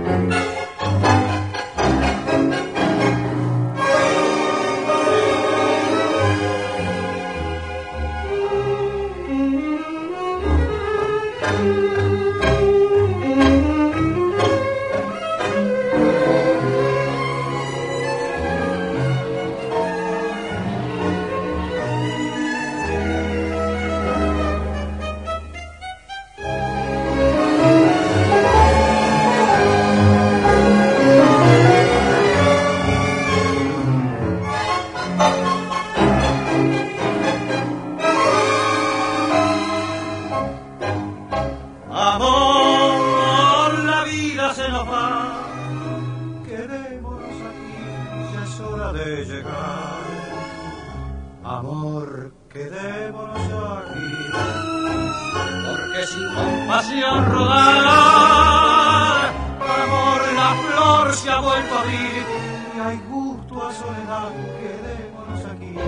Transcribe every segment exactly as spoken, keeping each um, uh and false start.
Amor, quedémonos aquí, porque sin compasión rodar, amor, la flor se ha vuelto a abrir, y hay gusto a soledad, quedémonos aquí.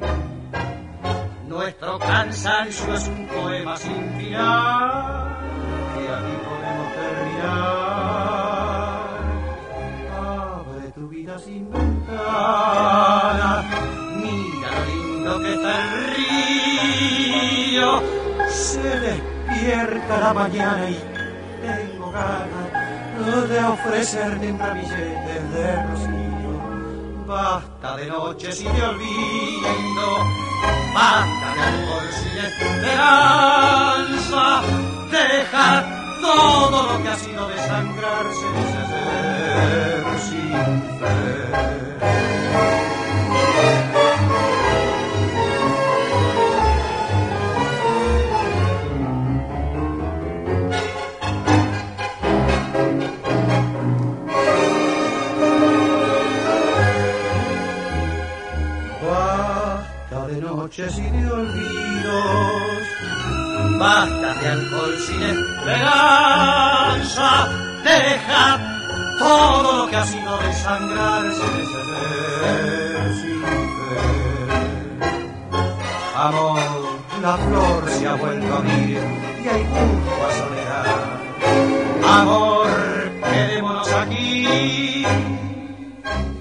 Nuestro cansancio es un poema sin final, que aquí podemos terminar. Abre tu vida sin ventana, mira lo lindo que está el río, se despierta la mañana y tengo ganas de ofrecerte un ramillete de rocío. Basta de noches y de olvido, basta de alcohol sin esperanza, deja todo lo que ha sido desangrarse, ser sin fe. Noches y de olvidos, basta de alcohol sin esperanza, deja todo lo que ha sido desangrarse, ser sin fe. Amor, la flor se ha vuelto a abrir y hay gusto a soledad. Amor, quedémonos aquí,